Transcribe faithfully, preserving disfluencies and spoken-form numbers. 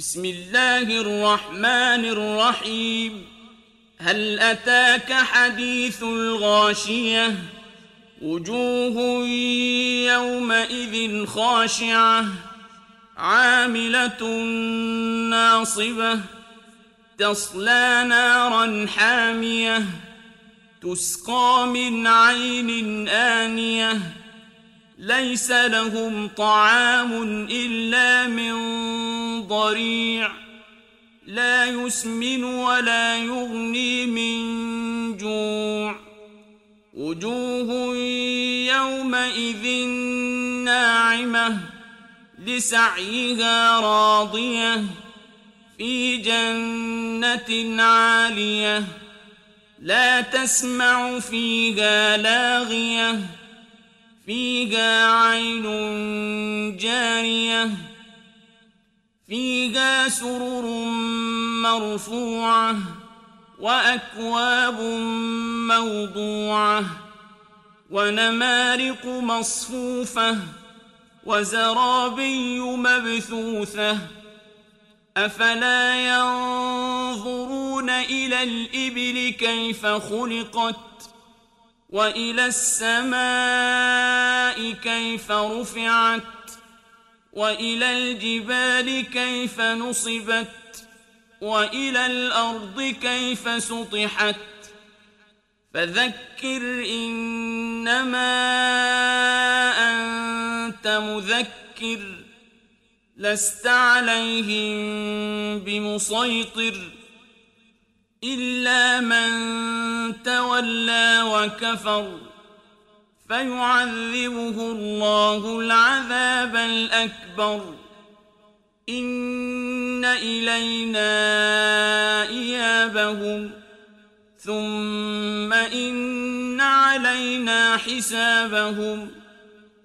بسم الله الرحمن الرحيم هل أتاك حديث الغاشية وجوه يومئذ خاشعة عاملة ناصبة تصلى نارا حامية تسقى من عين آنية ليس لهم طعام إلا من ضريع لا يسمن ولا يغني من جوع وجوه يومئذ ناعمة لسعيها راضية في جنة عالية لا تسمع فيها لاغية فيها عين جارية فيها سرر مرفوعة وأكواب موضوعة ونمارق مصفوفة وزرابي مبثوثة أفلا ينظرون إلى الإبل كيف خلقت وإلى السماء كيف رفعت وإلى الجبال كيف نصبت وإلى الأرض كيف سطحت فذكر إنما أنت مذكر لست عليهم بمسيطر إلا من تولى وكفر فيعذبه الله العذاب الأكبر إن إلينا إيابهم ثم إن علينا حسابهم